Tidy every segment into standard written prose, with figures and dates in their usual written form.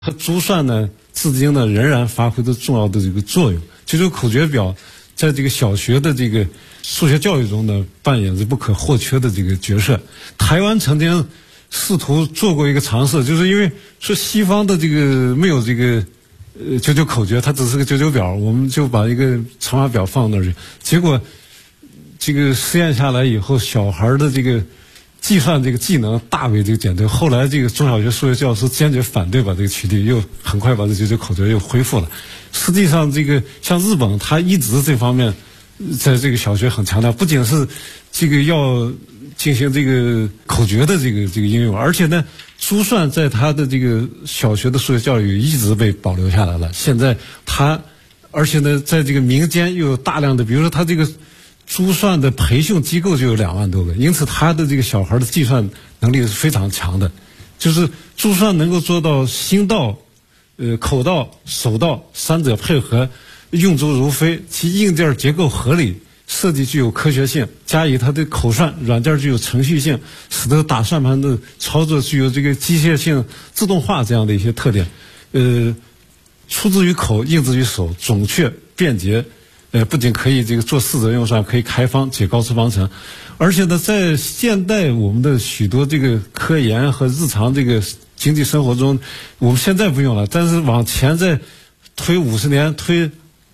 和珠算呢，至今呢仍然发挥着重要的这个作用。九九口诀表在这个小学的这个数学教育中呢，扮演着不可或缺的这个角色。台湾曾经试图做过一个尝试，就是因为说西方的这个没有这个九九口诀，它只是个九九表，我们就把一个乘法表放那儿去。结果这个实验下来以后，小孩的这个计算这个技能大为这个减退。后来这个中小学数学教师坚决反对把这个取缔，又很快把这九九口诀又恢复了。实际上，这个像日本，它一直这方面在这个小学很强调，不仅是这个要进行这个口诀的这个应用，而且呢，珠算在它的这个小学的数学教育一直被保留下来了。现在而且呢，在这个民间又有大量的，比如说它这个珠算的培训机构就有2万多个，因此他的这个小孩的计算能力是非常强的。就是珠算能够做到心到、口到、手到三者配合，用足如飞，其硬件结构合理，设计具有科学性，加以它的口算软件具有程序性，使得打算盘的操作具有这个机械性、自动化这样的一些特点。出自于口，应自于手，准确便捷。不仅可以这个做4则运算，可以开方解高次方程，而且呢，在现代我们的许多这个科研和日常这个经济生活中，我们现在不用了，但是往前再推50年、推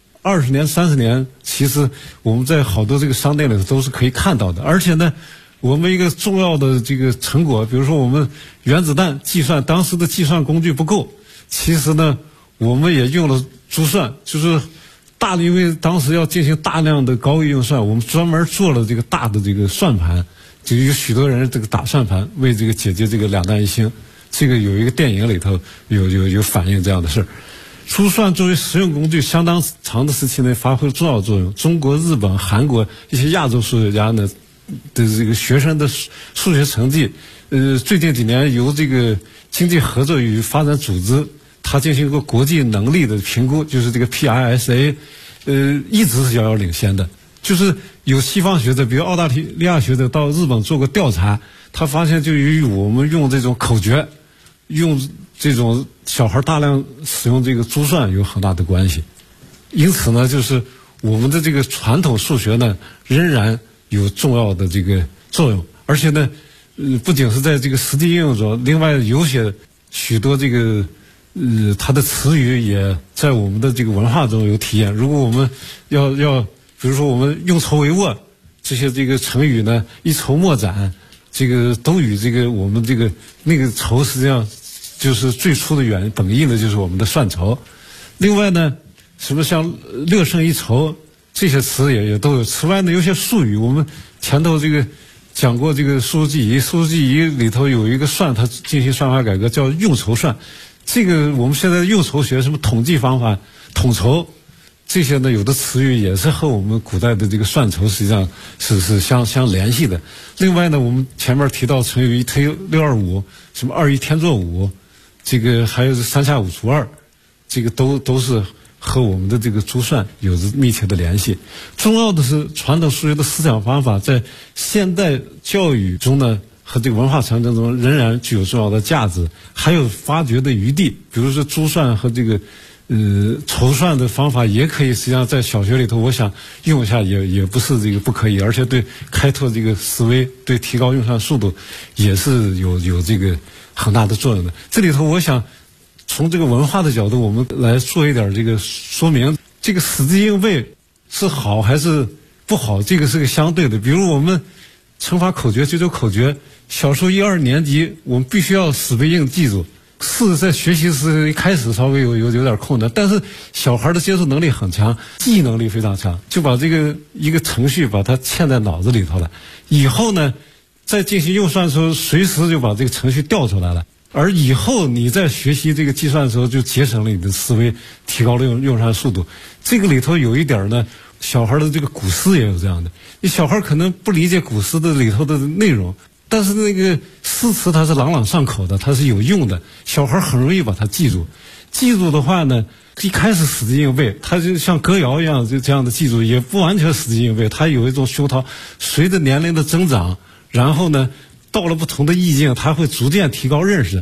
20年、30年，其实我们在好多这个商店里头都是可以看到的。而且呢，我们一个重要的这个成果，比如说我们原子弹计算，当时的计算工具不够，其实呢，我们也用了珠算，就是因为当时要进行大量的高位运算，我们专门做了这个大的这个算盘，就有许多人这个打算盘，为这个解决这个2弹1星。这个有一个电影里头有反映这样的事。珠算作为实用工具，相当长的时期内发挥了重要作用。中国、日本、韩国一些亚洲数学家呢的这个学生的数学成绩，最近几年由这个经济合作与发展组织，它进行一个国际能力的评估，就是这个 PISA， 一直是遥遥领先的。就是有西方学者，比如澳大利亚学者到日本做过调查，他发现就与我们用这种口诀，用这种小孩大量使用这个珠算有很大的关系。因此呢，就是我们的这个传统数学呢，仍然有重要的这个作用，而且呢，不仅是在这个实际应用中，另外有许多这个它的词语也在我们的这个文化中有体验。如果我们要比如说我们用筹帷幄这些这个成语呢，一筹莫展，这个都与这个我们这个那个筹实际上就是最初的本意呢，就是我们的算筹。另外呢，什么像乐胜一筹这些词也都有。此外呢，有些术语我们前头这个讲过，这个数数记忆，数数记忆里头有一个算，它进行算法改革叫用筹算。这个我们现在用筹学什么统计方法、统筹这些呢，有的词语也是和我们古代的这个算筹实际上是相联系的。另外呢，我们前面提到成语一推625，什么2一添作5，这个还有3下5除2，这个都是和我们的这个珠算有着密切的联系。重要的是，传统数学的思想方法在现代教育中呢，和这个文化传承中仍然具有重要的价值，还有发掘的余地。比如说珠算和这个筹算的方法也可以，实际上在小学里头，我想用一下也不是这个不可以，而且对开拓这个思维，对提高运算速度也是有这个很大的作用的。这里头我想从这个文化的角度，我们来做一点这个说明。这个死记硬背是好还是不好，这个是个相对的。比如我们乘法口诀、九九口诀，小时候1、2年级我们必须要死背硬记住。是在学习时一开始稍微有点困难，但是小孩的接受能力很强，记忆能力非常强，就把这个一个程序把它嵌在脑子里头了。以后呢，在进行运算的时候，随时就把这个程序调出来了。而以后你在学习这个计算的时候，就节省了你的思维，提高了运算速度。这个里头有一点呢，小孩的这个古诗也有这样的。你小孩可能不理解古诗的里头的内容，但是那个诗词它是朗朗上口的，它是有用的，小孩很容易把它记住。记住的话呢，一开始死记硬背，它就像歌谣一样，就这样的记住，也不完全死记硬背，它有一种熏陶。随着年龄的增长，然后呢，到了不同的意境，它会逐渐提高认识。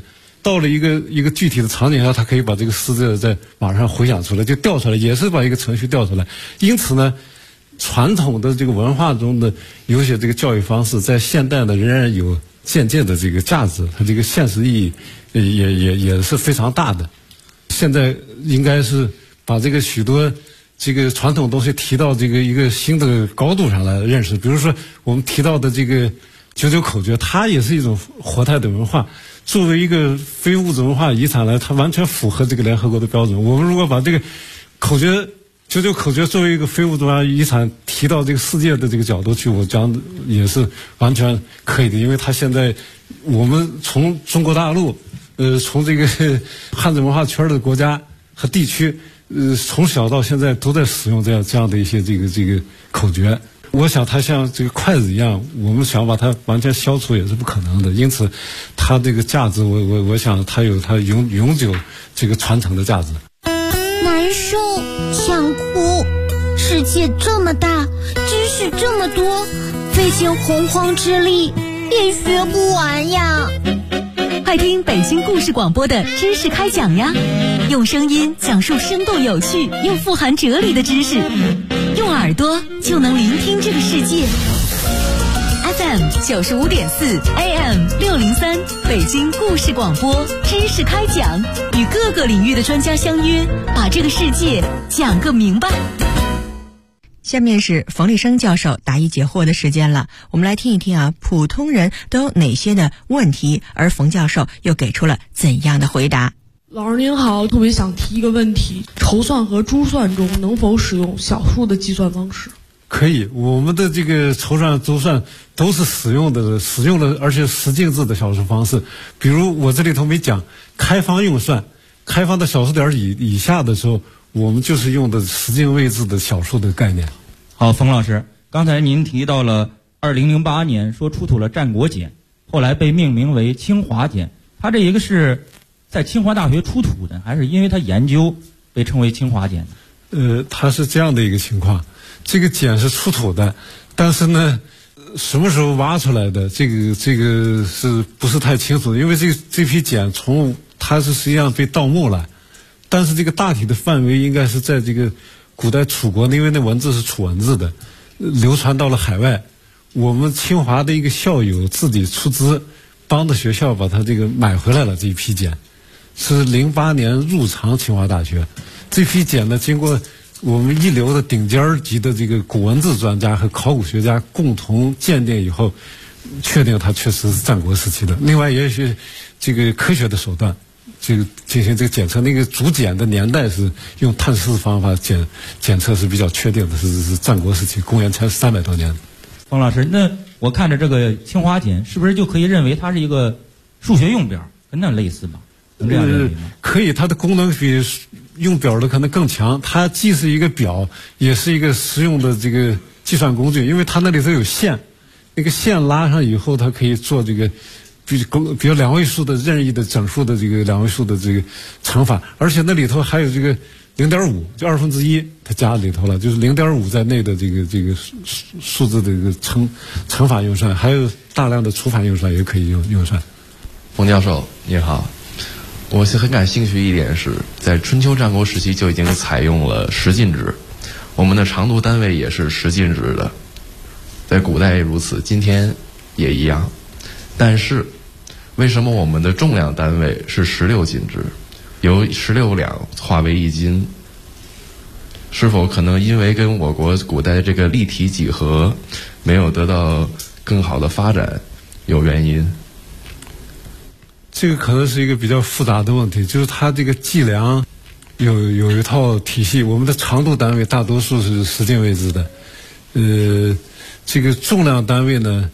到了一个具体的场景下，他可以把这个死者在马上回想出来，就调出来，也是把一个程序调出来。因此呢，传统的这个文化中的有些这个教育方式，在现代呢仍然有渐渐的这个价值，它这个现实意义也是非常大的。现在应该是把这个许多这个传统东西提到这个一个新的高度上来认识。比如说我们提到的这个99口诀，它也是一种活态的文化。作为一个非物质文化遗产来，它完全符合这个联合国的标准。我们如果把这个口诀99口诀作为一个非物质文化遗产提到这个世界的这个角度去，我讲也是完全可以的。因为它现在我们从中国大陆从这个汉字文化圈的国家和地区从小到现在都在使用这样的一些这个口诀。我想它像这个筷子一样，我们想把它完全消除也是不可能的。因此它这个价值我想它有它永久这个传承的价值。 难受，想哭，世界这么大，知识这么多，费尽洪荒之力也学不完呀。 快听北京故事广播的知识开讲呀，用声音讲述生动有趣又富含哲理的知识，用耳朵就能聆听这个世界。FM 95.4 AM 603北京故事广播知识开讲，与各个领域的专家相约，把这个世界讲个明白。 下面是冯立生教授答疑解惑的时间了，我们来听一听啊，普通人都有哪些的问题，而冯教授又给出了怎样的回答。 老师您好，特别想提一个问题，筹算和珠算中能否使用小数的计算方式？ 可以，我们的这个筹算、珠算都是使用了而且十进制的小数方式。比如我这里头没讲开方用算，开方的小数点以下的时候，我们就是用的十进位制的小数的概念。 好，冯老师，刚才您提到了2008年说出土了战国简，后来被命名为清华简，它这一个是在清华大学出土的，还是因为它研究被称为清华简的？ 它是这样的一个情况，这个简是出土的，但是呢，什么时候挖出来的，这个是不是太清楚的？因为这批简它是实际上被盗墓了，但是这个大体的范围应该是在这个古代楚国，因为那文字是楚文字的，流传到了海外。我们清华的一个校友自己出资帮着学校把它这个买回来了，这一批简是08年入藏清华大学。这批简呢，经过我们一流的顶尖级的这个古文字专家和考古学家共同鉴定以后，确定它确实是战国时期的。另外也许这个科学的手段这个进行这个检测，那个竹简的年代是用探视方法检测是比较确定的，是战国时期，公元前300多年。 冯老师，那我看着这个清华简是不是就可以认为它是一个数学用表，跟那类似吧？能这样认为吗？ 可以，它的功能比用表的可能更强，它既是一个表，也是一个实用的这个计算工具，因为它那里头有线，那个线拉上以后，它可以做这个比如两位数的任意的整数的这个两位数的这个乘法，而且那里头还有这个0.5，就1/2，它加里头了，就是0.5在内的这个数字的这个乘法用算，还有大量的除法用算也可以用算。 冯教授你好，我是很感兴趣一点是在春秋战国时期就已经采用了十进制，我们的长度单位也是十进制的，在古代如此，今天也一样。但是为什么我们的重量单位是16进制，由16两化为1斤？是否可能因为跟我国古代这个立体几何没有得到更好的发展有原因？ 这个可能是一个比较复杂的问题，就是它这个计量有一套体系，我们的长度单位大多数是十进位制的，这个重量单位呢，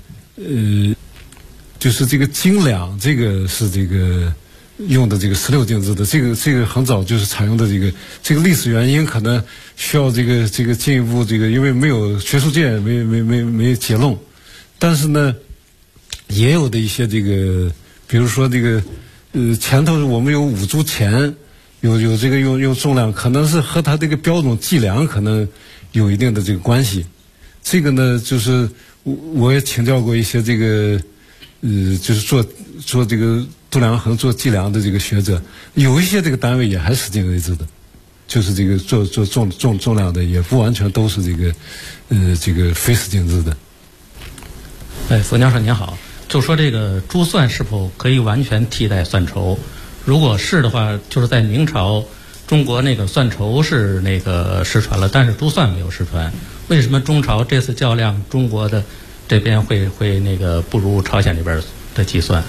就是这个斤两，这个是这个用的这个16进制的，这个很早就是采用的这个历史原因可能需要这个进一步因为没有学术界没结论，但是呢，也有的一些比如说前头我们有5铢钱，有这个用重量，可能是和它这个标准计量可能有一定的这个关系。这个呢，就是我也请教过一些就是做这个度量衡做计量的这个学者，有一些这个单位也还是尽为之的，就是这个做重量的也不完全都是这个非使劲制的。 冯教授您好，就说这个珠算是否可以完全替代算筹？如果是的话，就是在明朝，中国那个算筹是那个失传了，但是珠算没有失传。为什么中朝这次较量，中国的这边会那个不如朝鲜这边的计算？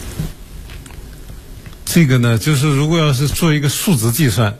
这个呢，就是如果要是做一个数字计算，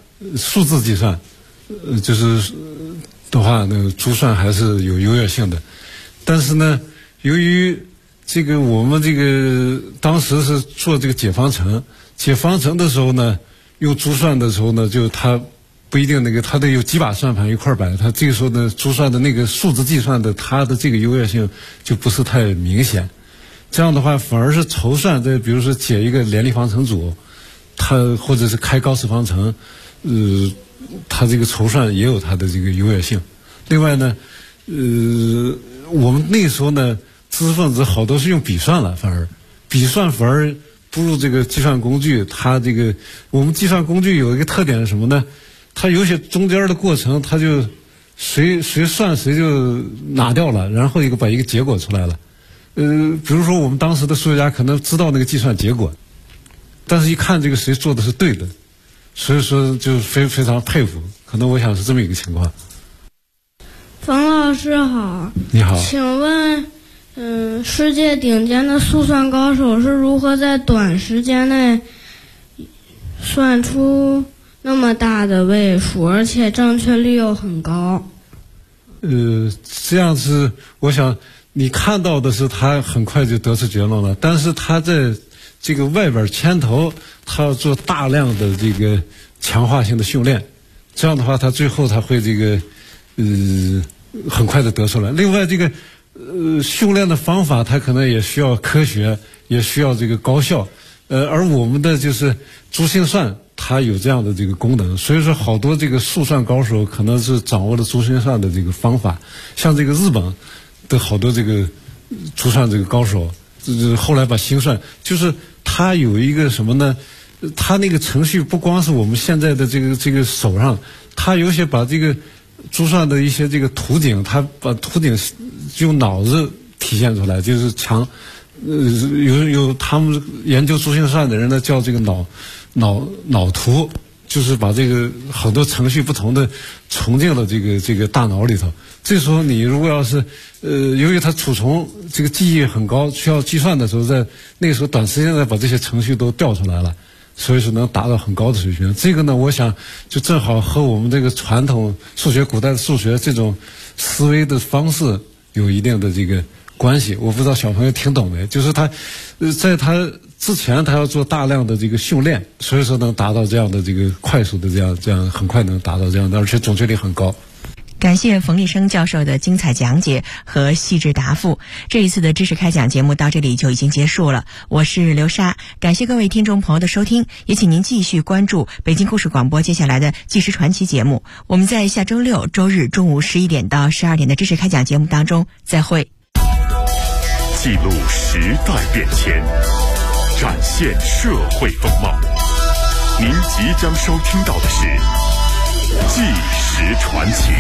就是的话，那个珠算还是有优越性的。但是呢，由于这个我们这个当时是做这个解方程的时候呢，用珠算的时候呢，就它不一定那个，它得有几把算盘一块摆，它这个时候呢，珠算的那个数字计算的它的这个优越性就不是太明显。这样的话，反而是筹算，比如说解一个联立方程组，它或者是开高斯方程，它这个筹算也有它的这个优越性。另外呢，我们那时候呢，知识分子好多是用笔算了，反而不如这个计算工具。它这个我们计算工具有一个特点是什么呢？它有些中间的过程，它就谁算谁就拿掉了，然后把一个结果出来了。比如说我们当时的数学家可能知道那个计算结果，但是一看这个谁做的是对的，所以说就非常佩服。可能我想是这么一个情况。 冯老师好。 你好。 请问，世界顶尖的速算高手是如何在短时间内算出那么大的位数，而且正确率又很高？ 这样是我想你看到的是他很快就得出结论了，但是他在这个外边牵头，他要做大量的这个强化性的训练，这样的话他最后他会这个很快的得出来。另外这个训练的方法它可能也需要科学，也需要这个高效，而我们的就是珠心算它有这样的这个功能，所以说好多这个速算高手可能是掌握了珠心算的这个方法。像这个日本的好多这个珠算这个高手，后来把心算，就是它有一个什么呢？它那个程序不光是我们现在的这个手上，它有些把这个珠算的一些这个图景，它把图景用脑子体现出来，就是有他们研究珠心算的人呢叫这个脑图，就是把这个很多程序不同的重进了这个大脑里头。这时候你如果要是由于它储存这个记忆很高，需要计算的时候，在那个时候短时间内把这些程序都调出来了，所以说能达到很高的水平。这个呢，我想就正好和我们这个传统数学、古代的数学这种思维的方式有一定的这个关系。我不知道小朋友听懂没？就是他在他之前他要做大量的这个训练，所以说能达到这样的这个快速的这样很快能达到这样的，而且准确率很高。 感谢冯立生教授的精彩讲解和细致答复。这一次的知识开讲节目到这里就已经结束了，我是刘莎，感谢各位听众朋友的收听，也请您继续关注北京故事广播接下来的纪实传奇节目。我们在下周六周日中午11点到12点的知识开讲节目当中再会。 记录时代变迁，展现社会风貌。您即将收听到的是纪实传奇。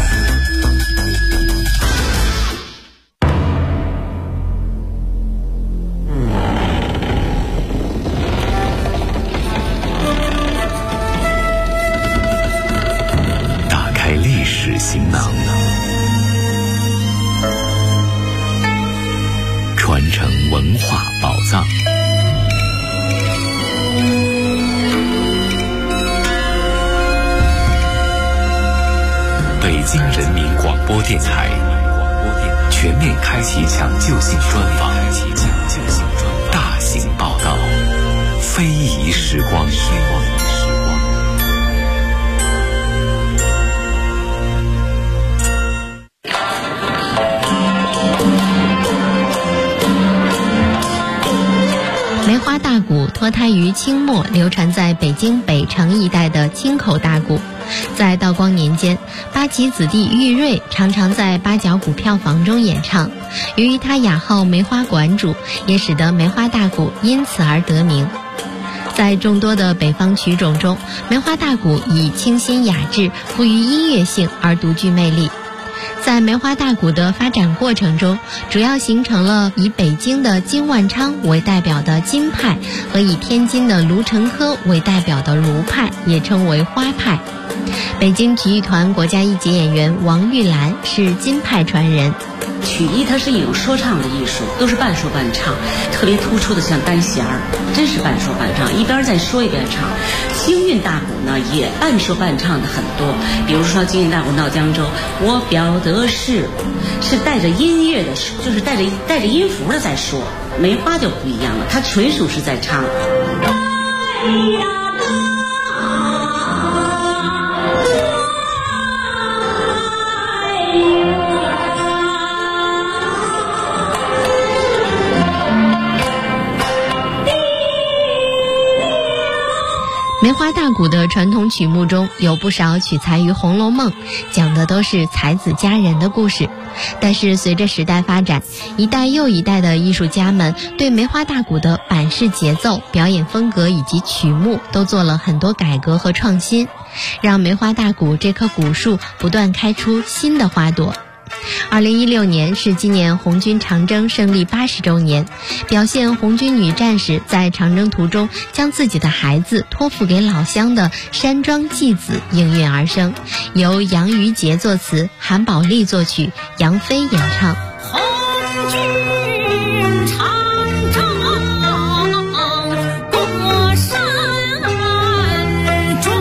打开历史行囊，传承文化宝藏。北京人民广播电台全面开启抢救性专访，大型报道，非遗时光。 梅花大鼓脱胎开于清末，流传在北京北城一带的京口大鼓。在道光年间，八旗子弟玉瑞常常在八角鼓票房中演唱。由于他雅号梅花馆主，也使得梅花大鼓因此而得名。在众多的北方曲种中，梅花大鼓以清新雅致、富于音乐性而独具魅力。在梅花大鼓的发展过程中，主要形成了以北京的金万昌为代表的金派和以天津的卢成科为代表的卢派，也称为花派。北京曲艺团国家一级演员王玉兰是金派传人。 曲艺它是一种说唱的艺术，都是半说半唱，特别突出的像单弦儿，真是半说半唱，一边在说一边唱。京韵大鼓呢也半说半唱的很多，比如说京韵大鼓到江州，我表的是带着音乐的，就是带着音符的在说。梅花就不一样了，它纯属是在唱。 梅花大鼓的传统曲目中有不少取材于《红楼梦》，讲的都是才子佳人的故事。但是随着时代发展，一代又一代的艺术家们对梅花大鼓的板式节奏、表演风格以及曲目都做了很多改革和创新，让梅花大鼓这棵古树不断开出新的花朵。2016年是纪念红军长征胜利80周年，表现红军女战士在长征途中将自己的孩子托付给老乡的山庄祭子应运而生，由杨于杰作词，韩宝利作曲，杨飞演唱。 红军长征过山庄，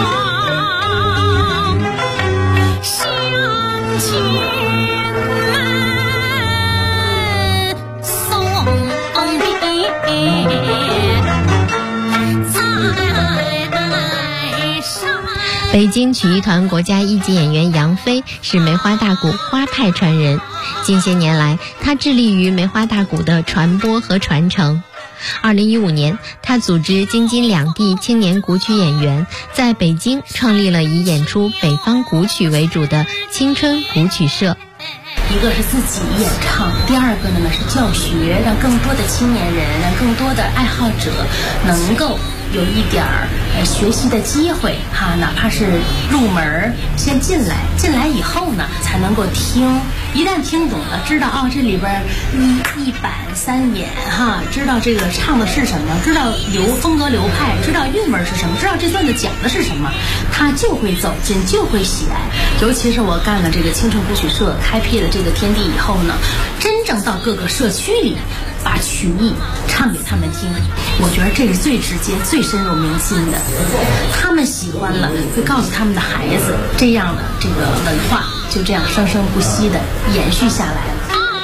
乡亲北京曲艺团国家一级演员杨飞是梅花大鼓花派传人，近些年来他致力于梅花大鼓的传播和传承。2015年，他组织京津两地青年古曲演员在北京创立了以演出北方古曲为主的青春古曲社。 一个是自己演唱，第二个呢是教学，让更多的青年人，让更多的爱好者能够有一点学习的机会哈，哪怕是入门先进来以后呢，才能够听，一旦听懂了，知道这里边一板三眼哈，知道这个唱的是什么，知道风格流派，知道韵味是什么，知道这段子讲的是什么，他就会走进，就会喜爱。尤其是我干了这个青春古曲社，开辟了这个天地以后呢，真正到各个社区里把曲艺唱给他们听，我觉得这是最直接、最深入民心的。他们喜欢了，会告诉他们的孩子，这样的这个文化就这样生生不息的延续下来了。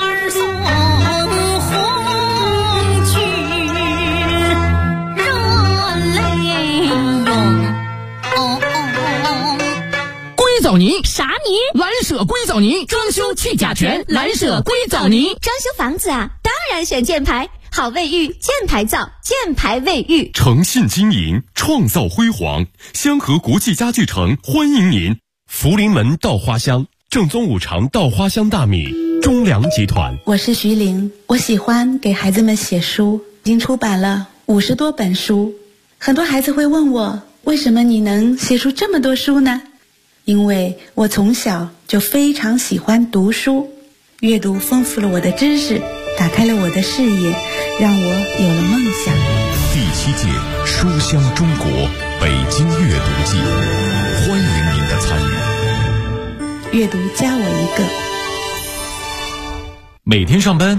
藻泥啥泥？ 蓝舍硅藻泥，装修去甲醛，蓝舍硅藻泥。 装修房子啊，当然选箭牌，好卫浴，箭牌造，箭牌卫浴。 诚信经营，创造辉煌。香河国际家具城欢迎您。福临门稻花香，正宗五常稻花香大米，中粮集团。 我是徐玲，我喜欢给孩子们写书，已经出版了50多本书。很多孩子会问我，为什么你能写出这么多书呢？因为我从小就非常喜欢读书，阅读丰富了我的知识，打开了我的视野，让我有了梦想。 第7届书香中国北京阅读季，欢迎您的参与。 阅读加我一个。 每天上班